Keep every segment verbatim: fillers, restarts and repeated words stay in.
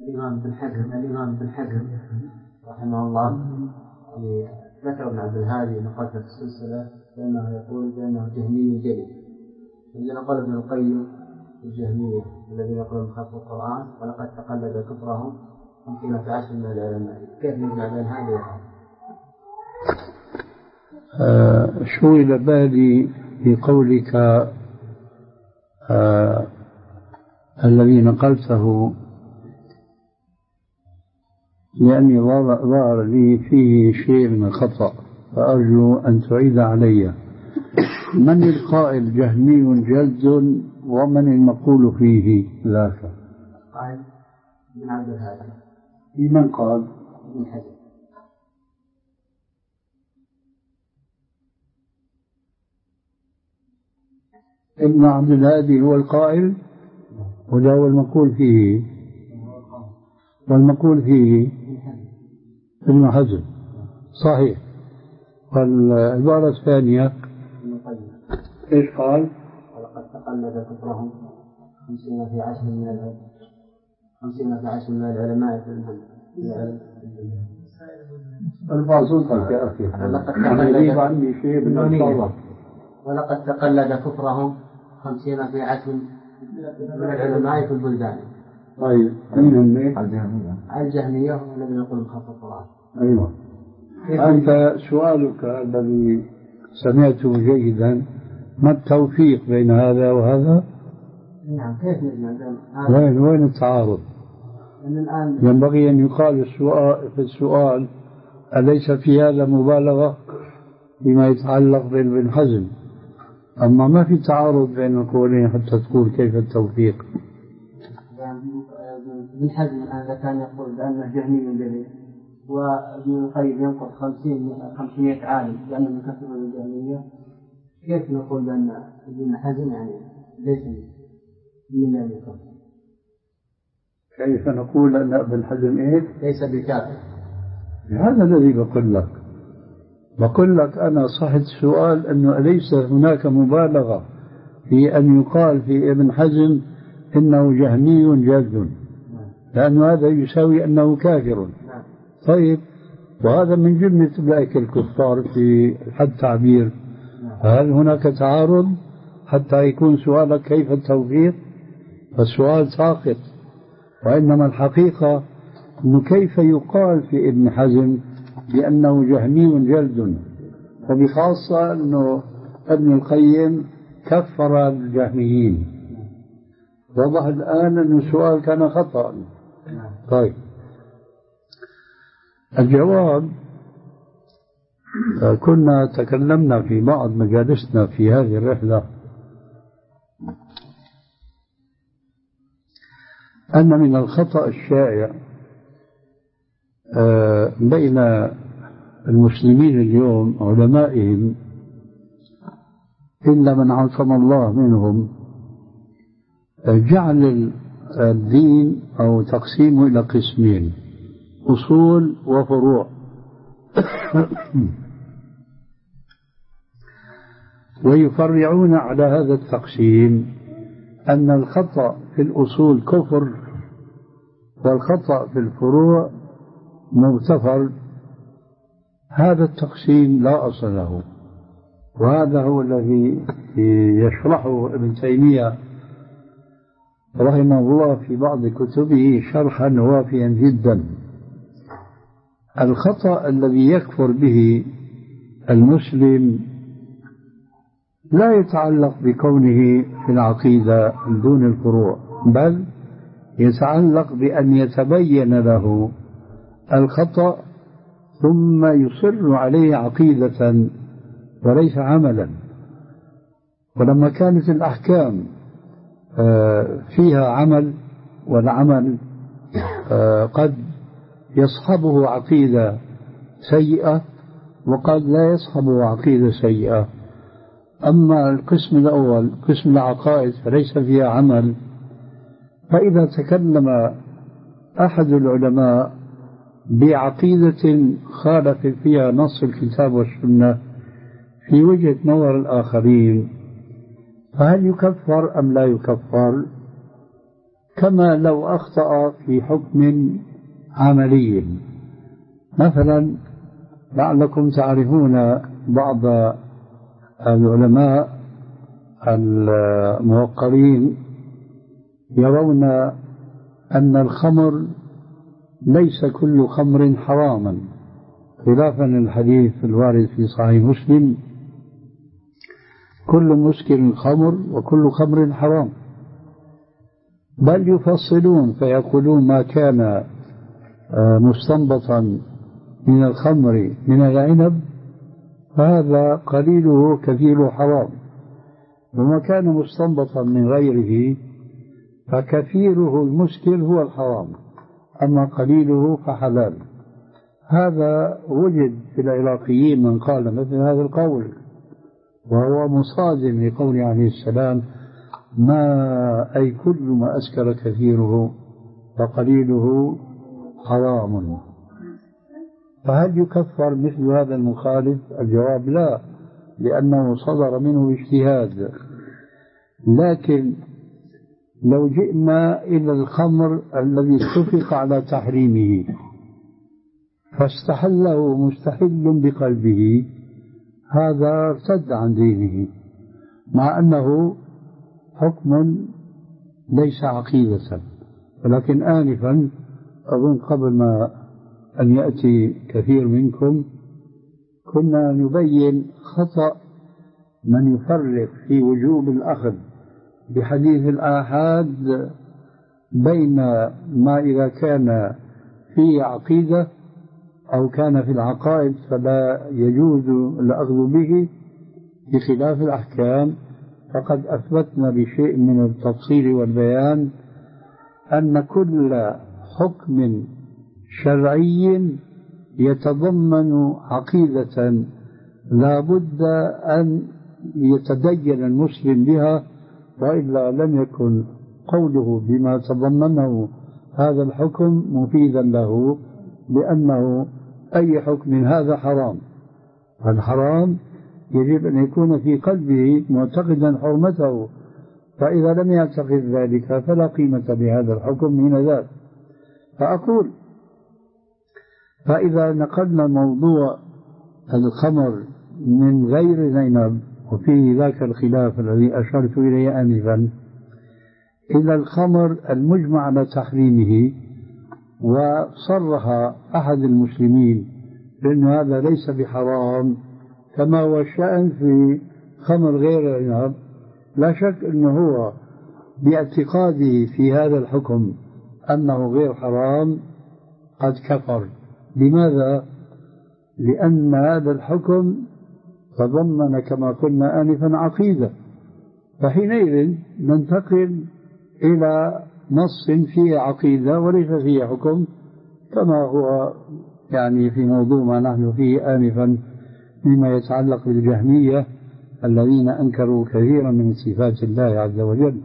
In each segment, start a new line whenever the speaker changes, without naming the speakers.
الإمام بن حزم الإمام بن حزم رحمه الله ذكر ابن عبد الهادي نقاط في السلسلة لأنه يقول بأنه جهمي جلي. عندنا قال ابن القيم الجهمية الذين يقولون بخلق القرآن ولقد تقلد كفرهم ممكن في عشر من العلماء. كيف نجمع بين هذه
آه شو إلى بالي في قولك آه الذي نقلته، لأني ظهر لي فيه شيء من الخطأ فأرجو أن تعيد علي. من القائل جهمي جلد ومن المقول فيه ذاك؟
قال ابن عبد الهادي.
من قال؟
ابن حزم.
ابن عبد الهادي هو القائل ولا هو المقول فيه؟ والمقول فيه ابن حزم صحيح. والعبارة الثانية ايش قال؟
ولقد تقلد كفرهم خمسين في عشر من العلماء خمسين في عشر من العلماء في العلم.
ارفع صوتك يا أخي، يغيب عني شيء من الصوت.
ولقد تقلد كفرهم خمسين في عشر من العلماء في البلدان.
طيب مين هم؟
الجهمية الذين يقولون بخلق القرآن.
أيوة. أنت سؤالك الذي سمعته جيدا، ما التوفيق بين هذا وهذا؟
نعم. كيف نجمع؟
وين وين التعارض؟
الآن
ينبغي أن يقال السؤال في السؤال أليس في هذا مبالغة فيما يتعلق بابن حزم؟ أما ما في تعارض بين القولين حتى تقول كيف التوفيق.
ابن حزم الآن كان يقول بأنه جهمي جليل، وابن القيم ينقض خمسين خمسمائة عالم لأنه من كثر الجهمية. كيف نقول بأن ابن حزم يعني ليس من الكفر؟
كيف نقول أن ابن حزم إيه؟
ليس بكافر.
هذا الذي بقول لك. بقول لك أنا صحت السؤال أنه أليس هناك مبالغة في أن يقال في ابن حزم إنه جهمي جلد، لأن هذا يساوي أنه كافر. طيب، وهذا من جملة أولئك الكفار في حد تعبير. هل هناك تعارض حتى يكون سؤالك كيف التوفيق؟ فالسؤال ساقط. وإنما الحقيقة أنه كيف يقال في ابن حزم بأنه جهمي جلد، وبخاصة أنه ابن القيم كفر الجهميين. وضح الآن أن السؤال كان خطأ. طيب، الجواب كنا تكلمنا في بعض مجالسنا في هذه الرحلة أن من الخطأ الشائع بين المسلمين اليوم علمائهم إلا من عصم الله منهم جعل الدين أو تقسيمه إلى قسمين: أصول وفروع. ويفرعون على هذا التقسيم أن الخطأ في الأصول كفر والخطأ في الفروع مغتفر. هذا التقسيم لا أصل له، وهذا هو الذي يشرحه ابن تيمية رحمه الله في بعض كتبه شرحا وافيا جدا. الخطأ الذي يكفر به المسلم لا يتعلق بكونه في العقيدة دون الفروع، بل يتعلق بأن يتبين له الخطأ ثم يصر عليه عقيدة وليس عملا. ولما كانت الأحكام فيها عمل، والعمل قد يصحبه عقيدة سيئة وقد لا يصحبه عقيدة سيئة. أما القسم الأول قسم العقائد فليس فيها عمل، فإذا تكلم أحد العلماء بعقيدة خالف فيها نص الكتاب والسنة في وجهة نظر الآخرين، فهل يكفر أم لا يكفر؟ كما لو أخطأ في حكم عملي. مثلا لعلكم تعرفون بعض العلماء الموقرين يرون أن الخمر ليس كل خمر حراما، خلافا للحديث الوارد في صحيح مسلم: كل مسكر خمر وكل خمر حرام. بل يفصلون فيقولون: ما كان مستنبطا من الخمر من العنب فهذا قليله كثيره حرام، وما كان مستنبطا من غيره فكثيره المسكر هو الحرام، أما قليله فحلال. هذا وجد في العراقيين من قال مثل هذا القول، وهو مصادم لقول عليه السلام: ما أي كل ما أسكر كثيره فقليله حرام. فهل يكفر مثل هذا المخالف؟ الجواب: لا، لأنه صدر منه اجتهاد. لكن لو جئنا إلى الخمر الذي اتفق على تحريمه فاستحله مستحل بقلبه، هذا ارتد عن دينه، مع أنه حكم ليس عقيدة. ولكن آنفا أظن قبل ما أن يأتي كثير منكم كنا نبين خطأ من يفرق في وجوب الأخذ بحديث الآحاد بين ما إذا كان في عقيدة أو كان في العقائد فلا يجوز الأخذ به بخلاف الأحكام. فقد أثبتنا بشيء من التفصيل والبيان أن كل حكم شرعي يتضمن عقيدة لا بد أن يتدين المسلم بها، وإلا لم يكن قوله بما تضمنه هذا الحكم مفيدا له، لأنه أي حكم هذا حرام، فالحرام يجب أن يكون في قلبه معتقدا حرمته، فإذا لم يعتقد ذلك فلا قيمة لهذا الحكم من ذلك. فأقول: فإذا نقلنا موضوع الخمر من غير العنب، وفيه ذاك الخلاف الذي أشرت إليه آنفا، إلى الخمر المجمع على تحريمه، وصرح أحد المسلمين بأن هذا ليس بحرام كما هو الشأن في خمر غير العنب، لا شك أنه هو باعتقاده في هذا الحكم أنه غير حرام قد كفر. لماذا؟ لأن هذا الحكم تضمن كما قلنا آنفا عقيدة، فحينئذ ننتقل إلى نص فيه عقيدة وليس فيه حكم، كما هو يعني في موضوع ما نحن فيه آنفا مما يتعلق بالجهمية الذين أنكروا كثيرا من صفات الله عز وجل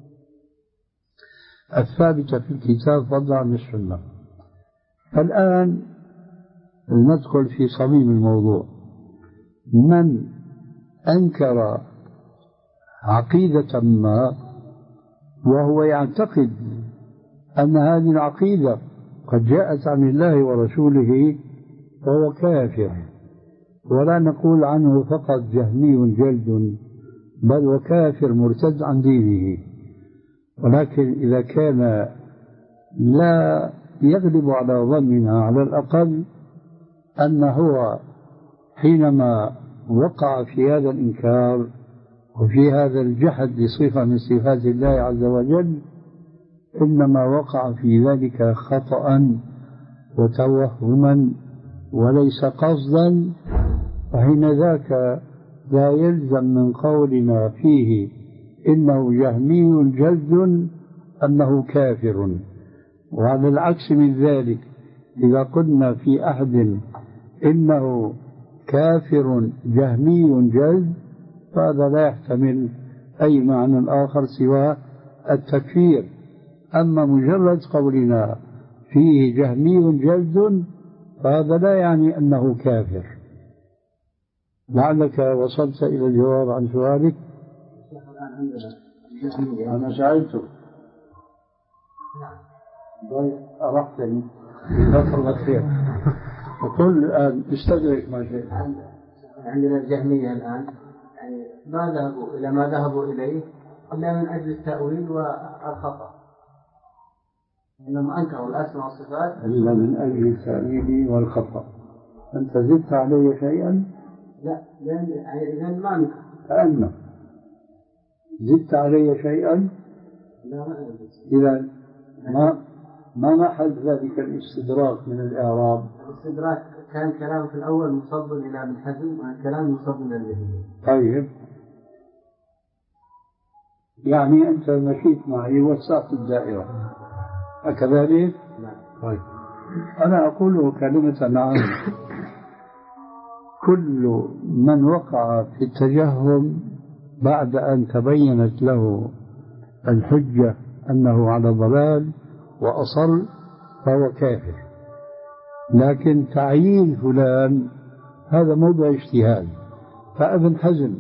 الثابتة في الكتاب فضلا عن السنة. الآن ندخل في صميم الموضوع. من أنكر عقيدة ما وهو يعتقد أن هذه العقيدة قد جاءت عن الله ورسوله فهو كافر، ولا نقول عنه فقط جهمي جلد، بل وكافر مرتد عن دينه. ولكن إذا كان لا يغلب على ظننا على الأقل أن هو حينما وقع في هذا الإنكار وفي هذا الجحد لصفة من صفات الله عز وجل إنما وقع في ذلك خطأ وتوهما وليس قصدا، فحين ذاك لا يلزم من قولنا فيه إنه جهمي جلد أنه كافر. وعلى العكس من ذلك إذا قلنا في أحد إنه كافر جهمي جلد فهذا لا يحتمل أي معنى آخر سوى التكفير. أما مجرد قولنا فيه جهمي جلد فهذا لا يعني أنه كافر. لعلك وصلت إلى الجواب عن سؤالك. أنا سألتك أرحتني نصر الخير. وقل الآن استدرك ما شئت.
عندنا الجهمية الآن يعني ما ذهبوا إلى ما ذهبوا إليه إلا من أجل التأويل والخطأ، إنهم أنكروا الأسماء والصفات
إلا من أجل التأويل والخطأ. أنت زدت علي شيئا؟
لا، لأن يعني إذا ما نكر
كأنه زدت علي شيئا؟
لا ما
إذا ما ما محل ذلك الاستدراك من الإعراب؟
الاستدراك كان كلام في الأول مصب إلى ابن حزم والكلام مصب إلى الجهمية.
طيب، يعني أنت مشيت معي وسعت الدائرة أكذلك؟
نعم.
طيب، أنا أقول كلمة عامة. كل من وقع في التجهم بعد أن تبينت له الحجة أنه على ضلال وأصل فهو كافر، لكن تعيين فلان هذا موضوع اجتهاد. فابن حزم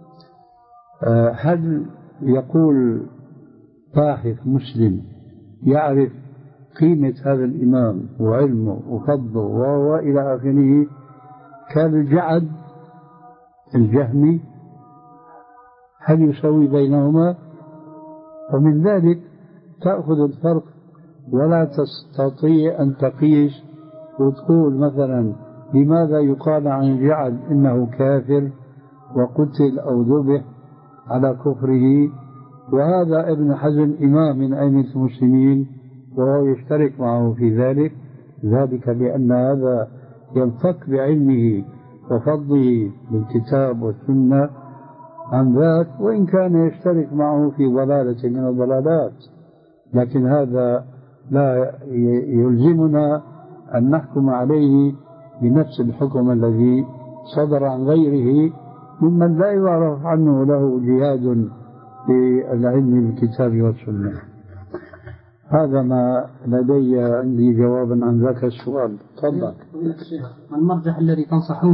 هل يقول باحث مسلم يعرف قيمة هذا الإمام وعلمه وفضله وإلى آخره كالجعد الجهمي؟ هل يسوي بينهما؟ ومن ذلك تأخذ الفرق، ولا تستطيع أن تقيس وتقول مثلا لماذا يقال عن الجعد إنه كافر وقتل أو ذبح على كفره، وهذا ابن حزم إمام من أئمة المسلمين وهو يشترك معه في ذلك. ذلك لأن هذا ينفك بعلمه وفضله بالكتاب والسنة عن ذاك، وإن كان يشترك معه في ضلالة من الضلالات، لكن هذا لا يلزمنا أن نحكم عليه بنفس الحكم الذي صدر عن غيره ممن لا يعرف عنه له جهاد في العلم بالكتاب والسنة. هذا ما لدي عندي جوابا عن ذاك السؤال. تفضل.
المرجح الذي تنصحون